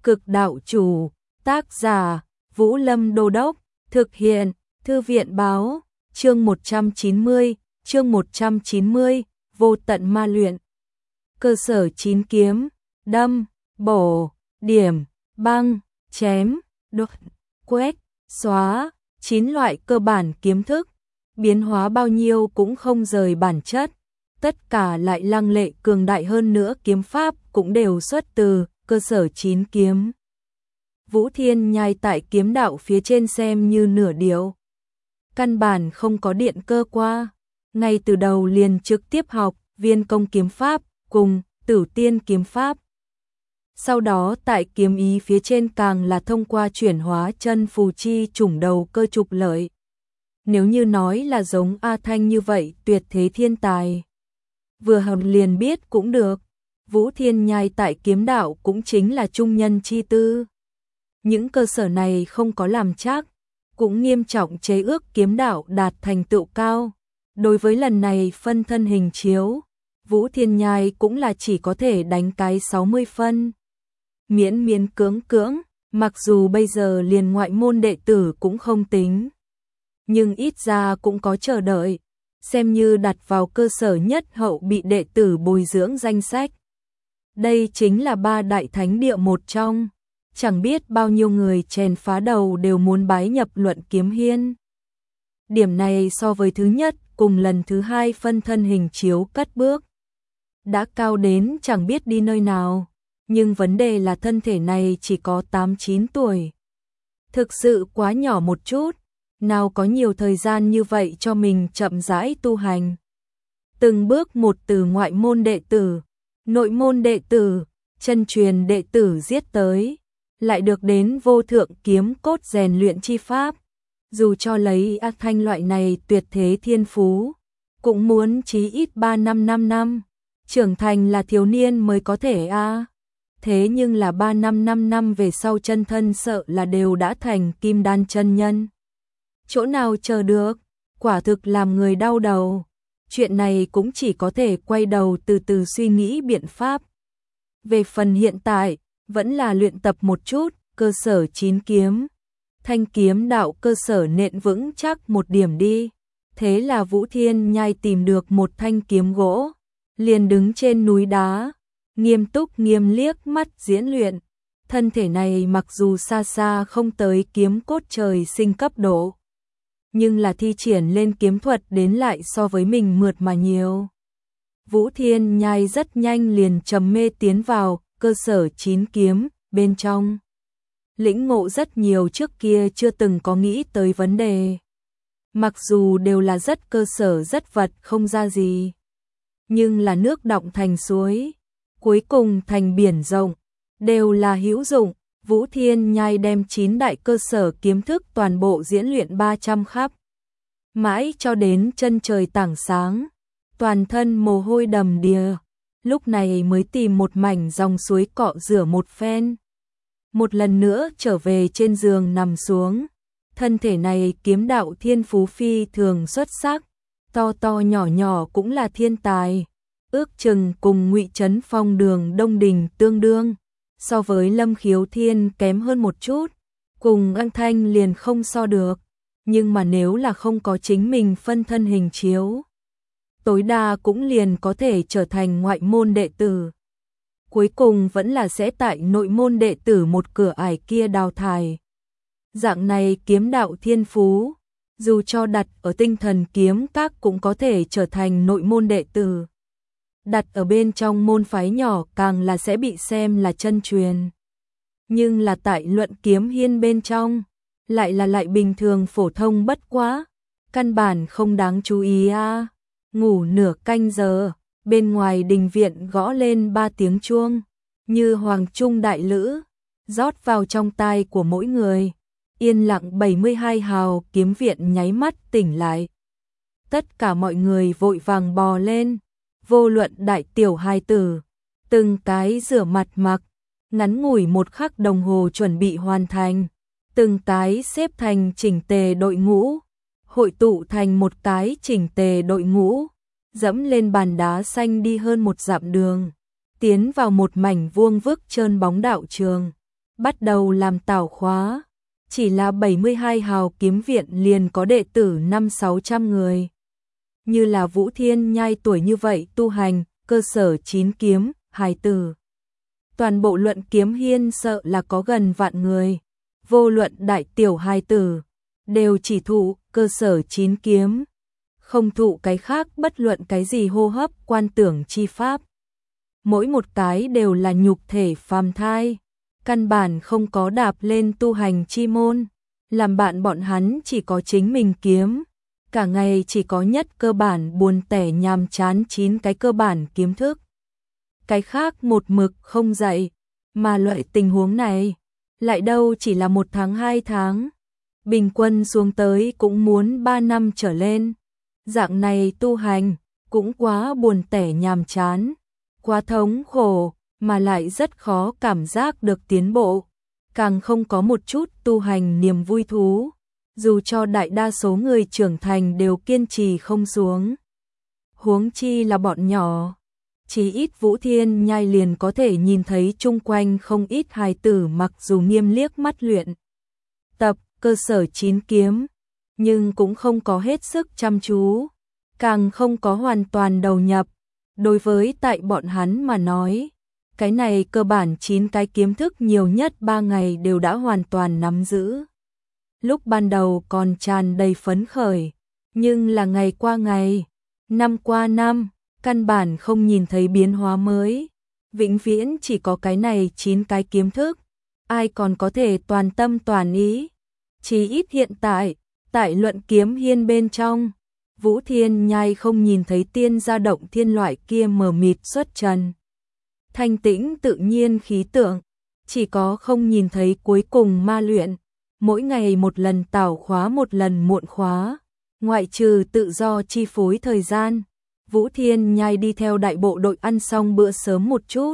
Cực đạo chủ, tác giả, Vũ Lâm Đô Đốc, thực hiện, Thư viện báo, chương 190, vô tận ma luyện. Cơ sở 9 kiếm, đâm, bổ, điểm, băng, chém, đột, quét, xóa, 9 loại cơ bản kiếm thức, biến hóa bao nhiêu cũng không rời bản chất, tất cả lại lăng lệ cường đại hơn nữa, kiếm pháp cũng đều xuất từ cơ sở 9 kiếm. Vũ Thiên Nhai tại kiếm đạo phía trên xem như nửa điệu, căn bản không có điện cơ qua, ngay từ đầu liền trực tiếp học Viên Công kiếm pháp cùng Tử Tiên kiếm pháp. Sau đó tại kiếm ý phía trên càng là thông qua chuyển hóa chân phù chi chủng đầu cơ trục lợi. Nếu như nói là giống A Thanh như vậy tuyệt thế thiên tài, vừa học liền biết cũng được. Vũ Thiên Nhai tại kiếm đạo cũng chính là trung nhân chi tư. Những cơ sở này không có làm chắc, cũng nghiêm trọng chế ước kiếm đạo đạt thành tựu cao. Đối với lần này phân thân hình chiếu, Vũ Thiên Nhai cũng là chỉ có thể đánh cái 60 phân. Miễn miễn cưỡng, mặc dù bây giờ liền ngoại môn đệ tử cũng không tính, nhưng ít ra cũng có chờ đợi, xem như đặt vào cơ sở nhất hậu bị đệ tử bồi dưỡng danh sách. Đây chính là 3 đại thánh địa một trong, chẳng biết bao nhiêu người chèn phá đầu đều muốn bái nhập Luận Kiếm Hiên. Điểm này so với thứ nhất cùng lần thứ hai phân thân hình chiếu cất bước, đã cao đến chẳng biết đi nơi nào, nhưng vấn đề là thân thể này chỉ có 8-9 tuổi. Thực sự quá nhỏ một chút, nào có nhiều thời gian như vậy cho mình chậm rãi tu hành. Từng bước một từ ngoại môn đệ tử, nội môn đệ tử, chân truyền đệ tử giết tới, lại được đến vô thượng kiếm cốt rèn luyện chi pháp. Dù cho lấy A Thanh loại này tuyệt thế thiên phú, cũng muốn chí ít 3-5 năm, trưởng thành là thiếu niên mới có thể a. Thế nhưng là 3-5 năm về sau chân thân sợ là đều đã thành kim đan chân nhân. Chỗ nào chờ được, quả thực làm người đau đầu. Chuyện này cũng chỉ có thể quay đầu từ từ suy nghĩ biện pháp. Về phần hiện tại, vẫn là luyện tập một chút, cơ sở 9 kiếm. Thanh kiếm đạo cơ sở nện vững chắc một điểm đi. Thế là Vũ Thiên Nhai tìm được một thanh kiếm gỗ, liền đứng trên núi đá, nghiêm túc nghiêm liếc mắt diễn luyện. Thân thể này mặc dù xa xa không tới kiếm cốt trời sinh cấp độ, nhưng là thi triển lên kiếm thuật đến lại so với mình mượt mà nhiều. Vũ Thiên Nhai rất nhanh liền trầm mê tiến vào cơ sở 9 kiếm bên trong. Lĩnh ngộ rất nhiều trước kia chưa từng có nghĩ tới vấn đề. Mặc dù đều là rất cơ sở rất vật không ra gì, nhưng là nước đọng thành suối, cuối cùng thành biển rộng, đều là hữu dụng. Vũ Thiên Nhai đem 9 đại cơ sở kiếm thức toàn bộ diễn luyện 300 khắp. Mãi cho đến chân trời tảng sáng, toàn thân mồ hôi đầm đìa, lúc này mới tìm một mảnh dòng suối cọ rửa một phen. Một lần nữa trở về trên giường nằm xuống, thân thể này kiếm đạo thiên phú phi thường xuất sắc, to to nhỏ nhỏ cũng là thiên tài, ước chừng cùng Ngụy Trấn Phong Đường Đông Đình tương đương, so với Lâm Khiếu Thiên kém hơn một chút, cùng An Thanh liền không so được, nhưng mà nếu là không có chính mình phân thân hình chiếu, tối đa cũng liền có thể trở thành ngoại môn đệ tử. Cuối cùng vẫn là sẽ tại nội môn đệ tử một cửa ải kia đào thải. Dạng này kiếm đạo thiên phú, dù cho đặt ở Tinh Thần kiếm các cũng có thể trở thành nội môn đệ tử. Đặt ở bên trong môn phái nhỏ càng là sẽ bị xem là chân truyền. Nhưng là tại Luận Kiếm Hiên bên trong, lại bình thường phổ thông bất quá, căn bản không đáng chú ý a. Ngủ nửa canh giờ, bên ngoài đình viện gõ lên 3 tiếng chuông, như hoàng trung đại lữ, rót vào trong tai của mỗi người. Yên lặng 72 hào kiếm viện nháy mắt tỉnh lại. Tất cả mọi người vội vàng bò lên, vô luận đại tiểu hài tử, từng cái rửa mặt mặc, ngắn ngủi 1 khắc đồng hồ chuẩn bị hoàn thành, từng cái xếp thành chỉnh tề đội ngũ, hội tụ thành một cái chỉnh tề đội ngũ, dẫm lên bàn đá xanh đi hơn 1 dặm đường, tiến vào một mảnh vuông vức trơn bóng đạo trường. bắt đầu làm tảo khóa. Chỉ là 72 hào kiếm viện liền có đệ tử 500-600 người. Như là Vũ Thiên Nhai tuổi như vậy tu hành, cơ sở 9 kiếm, hài tử. Toàn bộ Luận Kiếm Hiên sợ là có gần vạn người. Vô luận đại tiểu hài tử, đều chỉ thụ cơ sở 9 kiếm. Không thụ cái khác bất luận cái gì hô hấp quan tưởng chi pháp. Mỗi một cái đều là nhục thể phàm thai. Căn bản không có đạp lên tu hành chi môn. Làm bạn bọn hắn chỉ có chính mình kiếm. Cả ngày chỉ có nhất cơ bản buồn tẻ nhàm chán 9 cái cơ bản kiếm thức. Cái khác một mực không dạy. Mà loại tình huống này, lại đâu chỉ là 1 tháng 2 tháng. Bình quân xuống tới cũng muốn 3 năm trở lên. Dạng này tu hành, cũng quá buồn tẻ nhàm chán. Quá thống khổ, mà lại rất khó cảm giác được tiến bộ. Càng không có một chút tu hành niềm vui thú. Dù cho đại đa số người trưởng thành đều kiên trì không xuống. Huống chi là bọn nhỏ. Chỉ ít Vũ Thiên Nhai liền có thể nhìn thấy chung quanh không ít hài tử mặc dù nghiêm liếc mắt luyện. Tập cơ sở 9 kiếm, nhưng cũng không có hết sức chăm chú. Càng không có hoàn toàn đầu nhập. Đối với tại bọn hắn mà nói, cái này cơ bản 9 cái kiếm thức nhiều nhất 3 ngày đều đã hoàn toàn nắm giữ. Lúc ban đầu còn tràn đầy phấn khởi, nhưng là ngày qua ngày, năm qua năm, căn bản không nhìn thấy biến hóa mới. Vĩnh viễn chỉ có cái này 9 cái kiếm thức, ai còn có thể toàn tâm toàn ý. Chỉ ít hiện tại, tại Luận Kiếm Hiên bên trong, Vũ Thiên Nhai không nhìn thấy tiên gia động thiên loại kia mờ mịt xuất trần. Thanh tĩnh tự nhiên khí tượng, chỉ có không nhìn thấy cuối cùng ma luyện, mỗi ngày một lần tảo khóa một lần muộn khóa, ngoại trừ tự do chi phối thời gian. Vũ Thiên Nhai đi theo đại bộ đội ăn xong bữa sớm một chút.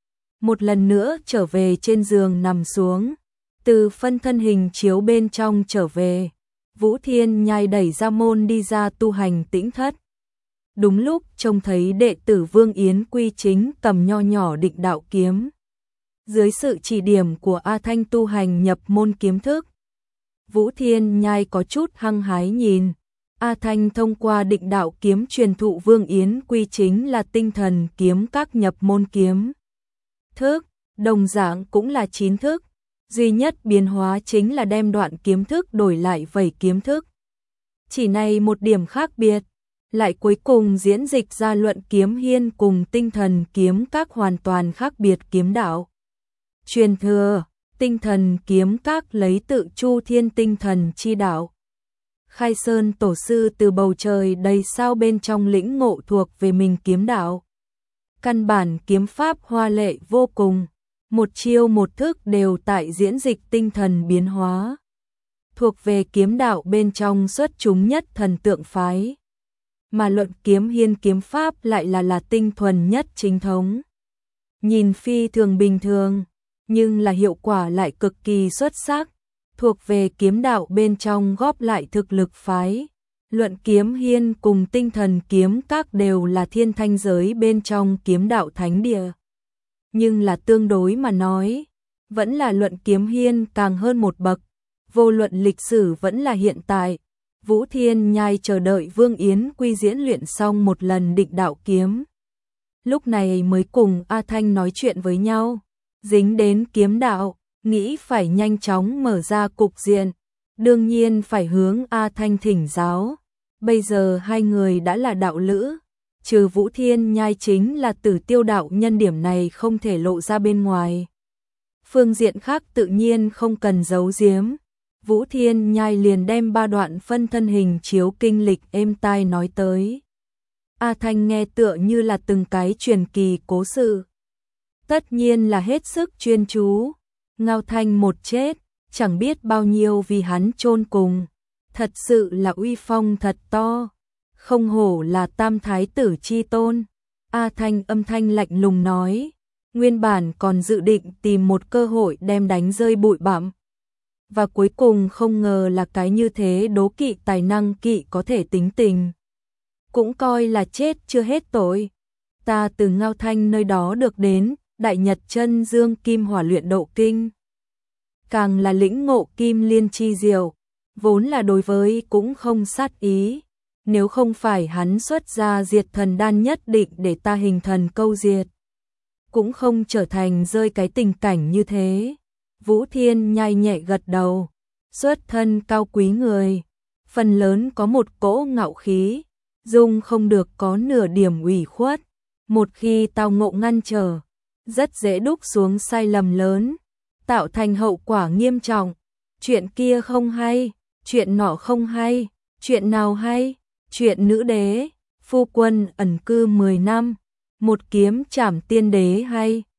Một lần nữa trở về trên giường nằm xuống, từ phân thân hình chiếu bên trong trở về. Vũ Thiên Nhai đẩy ra môn đi ra tu hành tĩnh thất. Đúng lúc trông thấy đệ tử Vương Yến Quy chính cầm nho nhỏ Định Đạo kiếm. Dưới sự chỉ điểm của A Thanh tu hành nhập môn kiếm thức, Vũ Thiên Nhai có chút hăng hái nhìn. A Thanh thông qua Định Đạo kiếm truyền thụ Vương Yến Quy chính là tinh thần kiếm các nhập môn kiếm thức, đồng dạng cũng là 9 thức. Duy nhất biến hóa chính là đem đoạn kiếm thức đổi lại vẩy kiếm thức. Chỉ này một điểm khác biệt, lại cuối cùng diễn dịch ra Luận Kiếm Hiên cùng tinh thần kiếm các hoàn toàn khác biệt kiếm đạo. Truyền thừa, tinh thần kiếm các lấy tự Chu Thiên tinh thần chi đạo. Khai Sơn tổ sư từ bầu trời đầy sao bên trong lĩnh ngộ thuộc về mình kiếm đạo. Căn bản kiếm pháp hoa lệ vô cùng. Một chiêu một thức đều tại diễn dịch tinh thần biến hóa. Thuộc về kiếm đạo bên trong xuất chúng nhất thần tượng phái. Mà Luận Kiếm Hiên kiếm pháp lại là tinh thuần nhất chính thống. Nhìn phi thường bình thường, nhưng là hiệu quả lại cực kỳ xuất sắc. Thuộc về kiếm đạo bên trong góp lại thực lực phái. Luận Kiếm Hiên cùng tinh thần kiếm các đều là thiên thanh giới bên trong kiếm đạo thánh địa. Nhưng là tương đối mà nói, vẫn là Luận Kiếm Hiên càng hơn một bậc. Vô luận lịch sử vẫn là hiện tại, Vũ Thiên Nhai chờ đợi Vương Yến Quy diễn luyện xong một lần Định Đạo kiếm. Lúc này mới cùng A Thanh nói chuyện với nhau, dính đến kiếm đạo, nghĩ phải nhanh chóng mở ra cục diện, đương nhiên phải hướng A Thanh thỉnh giáo. Bây giờ hai người đã là đạo lữ, trừ Vũ Thiên Nhai chính là Tử Tiêu đạo nhân, điểm này không thể lộ ra bên ngoài. Phương diện khác tự nhiên không cần giấu giếm. Vũ Thiên Nhai liền đem 3 đoạn phân thân hình chiếu kinh lịch êm tai nói tới. A Thanh nghe tựa như là từng cái truyền kỳ cố sự. Tất nhiên là hết sức chuyên chú. Ngao Thanh một chết, chẳng biết bao nhiêu vì hắn chôn cùng. Thật sự là uy phong thật to. Không hổ là tam thái tử chi tôn. A Thanh âm thanh lạnh lùng nói. Nguyên bản còn dự định tìm một cơ hội đem đánh rơi bụi bặm. Và cuối cùng không ngờ là cái như thế đố kỵ tài năng kỵ có thể tính tình. Cũng coi là chết chưa hết tội. Ta từ Ngao Thanh nơi đó được đến Đại Nhật Chân Dương Kim Hỏa Luyện Độ Kinh. càng là lĩnh ngộ kim liên chi diệu, vốn là đối với cũng không sát ý, nếu không phải hắn xuất ra diệt thần đan nhất định để ta hình thần câu diệt, cũng không trở thành rơi cái tình cảnh như thế. Vũ Thiên nhai nhẹ gật đầu, xuất thân cao quý người, phần lớn có một cỗ ngạo khí, dung không được có nửa điểm ủy khuất, một khi tao ngộ ngăn trở, rất dễ đúc xuống sai lầm lớn, tạo thành hậu quả nghiêm trọng. Chuyện kia không hay, chuyện nọ không hay, chuyện nào hay? Chuyện nữ đế, phu quân ẩn cư 10 năm, một kiếm trảm tiên đế hay?